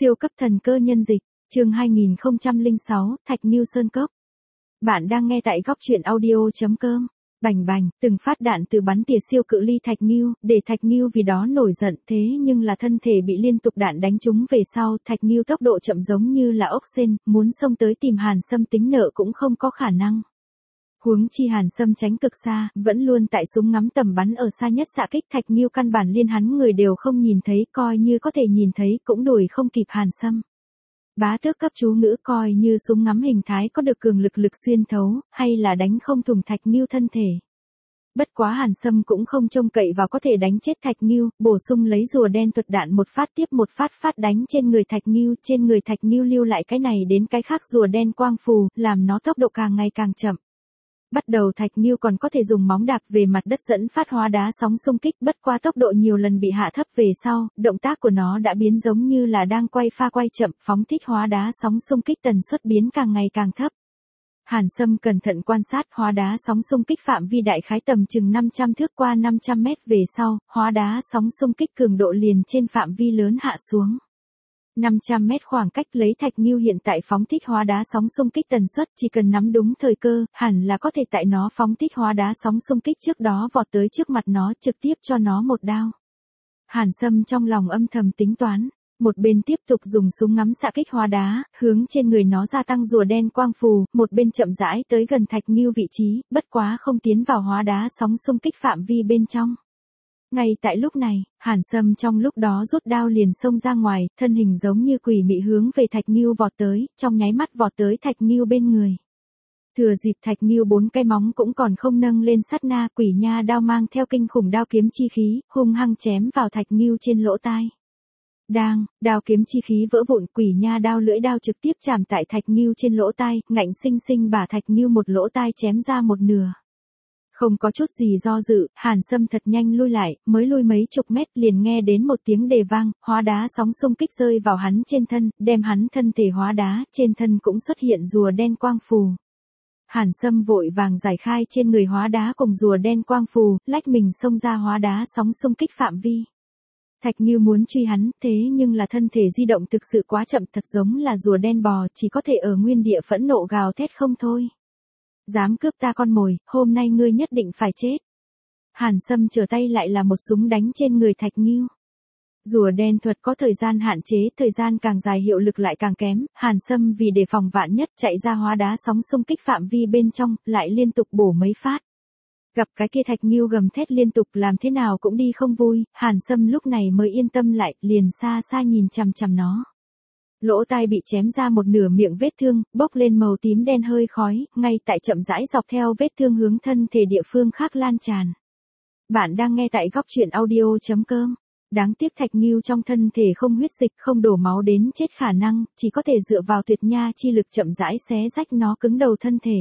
Siêu cấp thần cơ nhân dịch, chương 2006, Thạch Nghiêu Sơn Cốc. Bạn đang nghe tại góc truyện audio.com. Bành bành, từng phát đạn từ bắn tỉa siêu cự ly Thạch Nghiêu, để Thạch Nghiêu vì đó nổi giận, thế nhưng là thân thể bị liên tục đạn đánh trúng về sau, Thạch Nghiêu tốc độ chậm giống như là ốc sên, muốn xông tới tìm Hàn Sâm tính nợ cũng không có khả năng. Huống chi Hàn Sâm tránh cực xa, vẫn luôn tại súng ngắm tầm bắn ở xa nhất xạ kích, Thạch Nghiêu căn bản liên hắn người đều không nhìn thấy, coi như có thể nhìn thấy cũng đuổi không kịp Hàn Sâm. Bá tước cấp chú ngữ coi như súng ngắm hình thái có được cường lực xuyên thấu, hay là đánh không thủng Thạch Nghiêu thân thể. Bất quá Hàn Sâm cũng không trông cậy vào có thể đánh chết Thạch Nghiêu, bổ sung lấy rùa đen thuật đạn một phát tiếp một phát đánh trên người Thạch Nghiêu, trên người Thạch Nghiêu lưu lại cái này đến cái khác rùa đen quang phù, làm nó tốc độ càng ngày càng chậm. Bắt đầu Thạch Nghiêu còn có thể dùng móng đạp về mặt đất dẫn phát hóa đá sóng xung kích, bất qua tốc độ nhiều lần bị hạ thấp về sau, động tác của nó đã biến giống như là đang quay chậm, phóng thích hóa đá sóng xung kích tần suất biến càng ngày càng thấp. Hàn Sâm cẩn thận quan sát hóa đá sóng xung kích phạm vi đại khái tầm chừng 500 thước qua 500 mét về sau, hóa đá sóng xung kích cường độ liền trên phạm vi lớn hạ xuống. 500 mét khoảng cách lấy Thạch Nghiêu hiện tại phóng thích hóa đá sóng xung kích tần suất, chỉ cần nắm đúng thời cơ, hẳn là có thể tại nó phóng thích hóa đá sóng xung kích trước đó vọt tới trước mặt nó, trực tiếp cho nó một đao. Hàn Sâm trong lòng âm thầm tính toán, một bên tiếp tục dùng súng ngắm xạ kích hóa đá, hướng trên người nó gia tăng rùa đen quang phù, một bên chậm rãi tới gần Thạch Nghiêu vị trí, bất quá không tiến vào hóa đá sóng xung kích phạm vi bên trong. Ngay tại lúc này, Hàn Sâm trong lúc đó rút đao liền xông ra ngoài, thân hình giống như quỷ mị hướng về Thạch Nghiêu vọt tới, trong nháy mắt vọt tới Thạch Nghiêu bên người. Thừa dịp Thạch Nghiêu 4 cái móng cũng còn không nâng lên sát na, quỷ nha đao mang theo kinh khủng đao kiếm chi khí, hung hăng chém vào Thạch Nghiêu trên lỗ tai. Đang, đao kiếm chi khí vỡ vụn, quỷ nha đao lưỡi đao trực tiếp chạm tại Thạch Nghiêu trên lỗ tai, ngạnh sinh sinh bả Thạch Nghiêu một lỗ tai chém ra một nửa. Không có chút gì do dự, Hàn Sâm thật nhanh lui lại, mới lui mấy chục mét liền nghe đến một tiếng đề vang, hóa đá sóng xung kích rơi vào hắn trên thân, đem hắn thân thể hóa đá, trên thân cũng xuất hiện rùa đen quang phù. Hàn Sâm vội vàng giải khai trên người hóa đá cùng rùa đen quang phù, lách mình xông ra hóa đá sóng xung kích phạm vi. Thạch Nghiêu muốn truy hắn, thế nhưng là thân thể di động thực sự quá chậm, thật giống là rùa đen bò, chỉ có thể ở nguyên địa phẫn nộ gào thét không thôi. Dám cướp ta con mồi, hôm nay ngươi nhất định phải chết. Hàn Sâm trở tay lại là một súng đánh trên người Thạch Nghiêu. Rùa đen thuật có thời gian hạn chế, thời gian càng dài hiệu lực lại càng kém, Hàn Sâm vì đề phòng vạn nhất chạy ra hóa đá sóng xung kích phạm vi bên trong, lại liên tục bổ mấy phát. Gặp cái kia Thạch Nghiêu gầm thét liên tục làm thế nào cũng đi không vui, Hàn Sâm lúc này mới yên tâm lại, liền xa xa nhìn chằm chằm nó. Lỗ tai bị chém ra một nửa miệng vết thương, bốc lên màu tím đen hơi khói, ngay tại chậm rãi dọc theo vết thương hướng thân thể địa phương khác lan tràn. Bạn đang nghe tại góc truyện audio.com. Đáng tiếc Thạch Nghiêu trong thân thể không huyết dịch, không đổ máu đến chết khả năng, chỉ có thể dựa vào tuyệt nha chi lực chậm rãi xé rách nó cứng đầu thân thể.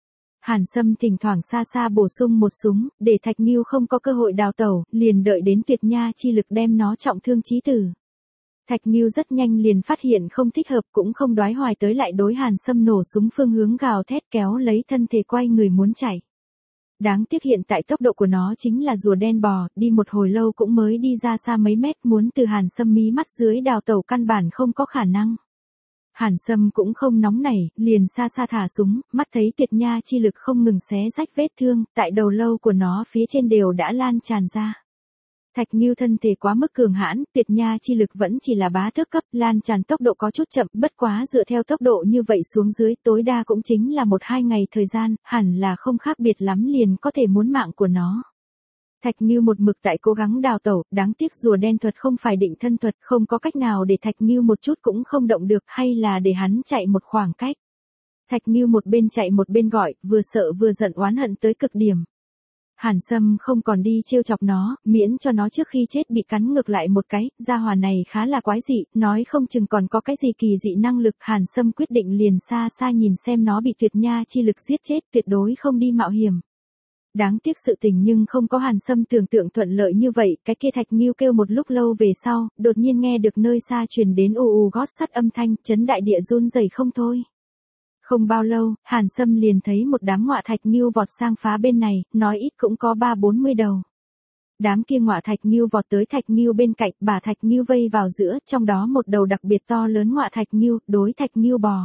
Hàn Sâm thỉnh thoảng xa xa bổ sung một súng, để Thạch Nghiêu không có cơ hội đào tẩu, liền đợi đến tuyệt nha chi lực đem nó trọng thương chí tử. Thạch Nghiêu rất nhanh liền phát hiện không thích hợp, cũng không đoái hoài tới lại đối Hàn Sâm nổ súng phương hướng gào thét kéo lấy thân thể quay người muốn chạy. Đáng tiếc hiện tại tốc độ của nó chính là rùa đen bò, đi một hồi lâu cũng mới đi ra xa mấy mét, muốn từ Hàn Sâm mí mắt dưới đào tẩu căn bản không có khả năng. Hàn Sâm cũng không nóng nảy, liền xa xa thả súng, mắt thấy tuyệt nha chi lực không ngừng xé rách vết thương, tại đầu lâu của nó phía trên đều đã lan tràn ra. Thạch Nghiêu thân thể quá mức cường hãn, tuyệt nha chi lực vẫn chỉ là bá tước cấp, lan tràn tốc độ có chút chậm, bất quá dựa theo tốc độ như vậy xuống dưới tối đa cũng chính là 1-2 ngày thời gian, hẳn là không khác biệt lắm liền có thể muốn mạng của nó. Thạch Nghiêu một mực tại cố gắng đào tẩu, đáng tiếc rùa đen thuật không phải định thân thuật, không có cách nào để Thạch Nghiêu một chút cũng không động được, hay là để hắn chạy một khoảng cách. Thạch Nghiêu một bên chạy một bên gọi, vừa sợ vừa giận oán hận tới cực điểm. Hàn Sâm không còn đi trêu chọc nó, miễn cho nó trước khi chết bị cắn ngược lại một cái, gia hỏa này khá là quái dị, nói không chừng còn có cái gì kỳ dị năng lực. Hàn Sâm quyết định liền xa xa nhìn xem nó bị tuyệt nha chi lực giết chết, tuyệt đối không đi mạo hiểm. Đáng tiếc sự tình nhưng không có Hàn Sâm tưởng tượng thuận lợi như vậy, cái kia Thạch Nghiêu kêu một lúc lâu về sau, đột nhiên nghe được nơi xa truyền đến ù gót sắt âm thanh, chấn đại địa run rẩy không thôi. Không bao lâu, Hàn Sâm liền thấy một đám ngọa Thạch Nghiêu vọt sang phá bên này, nói ít cũng có 30-40 đầu. Đám kia ngọa thạch nghiêu vọt tới thạch nghiêu bên cạnh, bà thạch nghiêu vây vào giữa, trong đó một đầu đặc biệt to lớn ngọa thạch nghiêu, đối thạch nghiêu bò.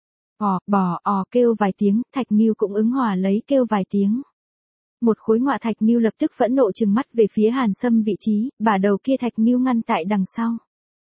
Bò, kêu vài tiếng, thạch nghiêu cũng ứng hòa lấy kêu vài tiếng. Một khối ngọa thạch nghiêu lập tức phẫn nộ trừng mắt về phía Hàn Sâm vị trí, bà đầu kia thạch nghiêu ngăn tại đằng sau.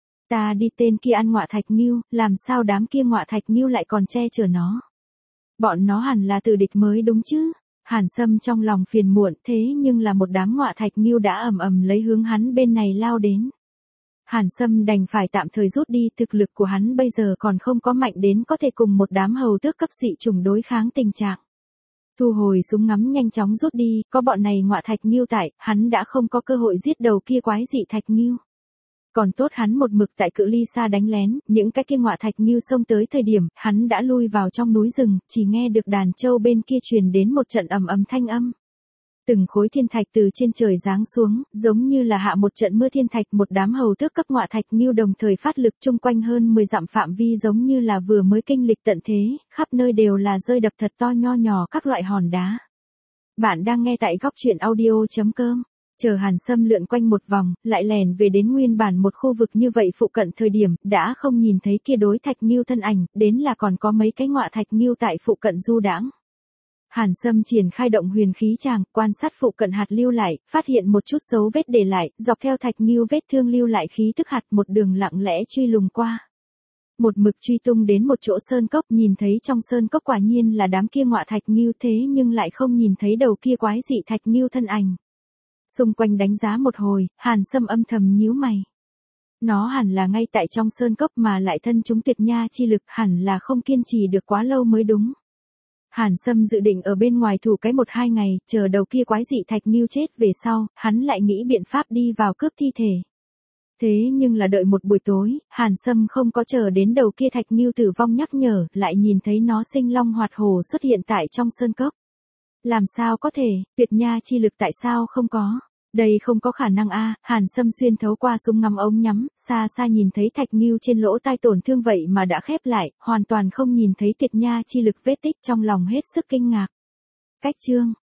Ta đi, tên kia ăn ngọa thạch nghiêu, làm sao đám kia ngọa thạch nghiêu lại còn che chở nó? Bọn nó hẳn là tử địch mới đúng chứ? Hàn Sâm trong lòng phiền muộn, thế nhưng là một đám ngọa thạch nghiêu đã ầm lấy hướng hắn bên này lao đến. Hàn Sâm đành phải tạm thời rút đi, thực lực của hắn bây giờ còn không có mạnh đến có thể cùng một đám hầu tước cấp dị chủng đối kháng tình trạng. Thu hồi súng ngắm nhanh chóng rút đi, có bọn này ngọa thạch nghiêu tại, hắn đã không có cơ hội giết đầu kia quái dị thạch nghiêu. Còn tốt hắn một mực tại cự ly xa đánh lén, những cái kia ngọa thạch nghiêu xông tới thời điểm, hắn đã lui vào trong núi rừng, chỉ nghe được đàn trâu bên kia truyền đến một trận ầm thanh âm. Từng khối thiên thạch từ trên trời giáng xuống, giống như là hạ một trận mưa thiên thạch, một đám hầu tước cấp ngọa thạch nghiêu đồng thời phát lực chung quanh hơn 10 dặm phạm vi, giống như là vừa mới kinh lịch tận thế, khắp nơi đều là rơi đập thật to nho nhỏ các loại hòn đá. Bạn đang nghe tại góc truyện audio.com. Chờ Hàn Sâm lượn quanh một vòng, lại lèn về đến nguyên bản một khu vực như vậy phụ cận thời điểm, đã không nhìn thấy kia đối thạch nghiêu thân ảnh, đến là còn có mấy cái ngọa thạch nghiêu tại phụ cận du đãng. Hàn Sâm triển khai động huyền khí tràng, quan sát phụ cận hạt lưu lại, phát hiện một chút dấu vết để lại, dọc theo thạch nghiêu vết thương lưu lại khí tức hạt, một đường lặng lẽ truy lùng qua. Một mực truy tung đến một chỗ sơn cốc, nhìn thấy trong sơn cốc quả nhiên là đám kia ngọa thạch nghiêu, thế nhưng lại không nhìn thấy đầu kia quái dị thạch nghiêu thân ảnh. Xung quanh đánh giá một hồi, Hàn Sâm âm thầm nhíu mày. Nó hẳn là ngay tại trong sơn cốc mà lại thân chúng tuyệt nha chi lực, hẳn là không kiên trì được quá lâu mới đúng. Hàn Sâm dự định ở bên ngoài thủ cái 1-2 ngày, chờ đầu kia quái dị thạch nghiêu chết về sau, hắn lại nghĩ biện pháp đi vào cướp thi thể. Thế nhưng là đợi một buổi tối, Hàn Sâm không có chờ đến đầu kia thạch nghiêu tử vong nhắc nhở, lại nhìn thấy nó sinh long hoạt hổ xuất hiện tại trong sơn cốc. Làm sao có thể, tuyệt nha chi lực tại sao không có? Đây không có khả năng a. Hàn Sâm xuyên thấu qua súng ngắm ống nhắm, xa xa nhìn thấy thạch nghiêu trên lỗ tai tổn thương vậy mà đã khép lại, hoàn toàn không nhìn thấy tuyệt nha chi lực vết tích, trong lòng hết sức kinh ngạc. Cách chương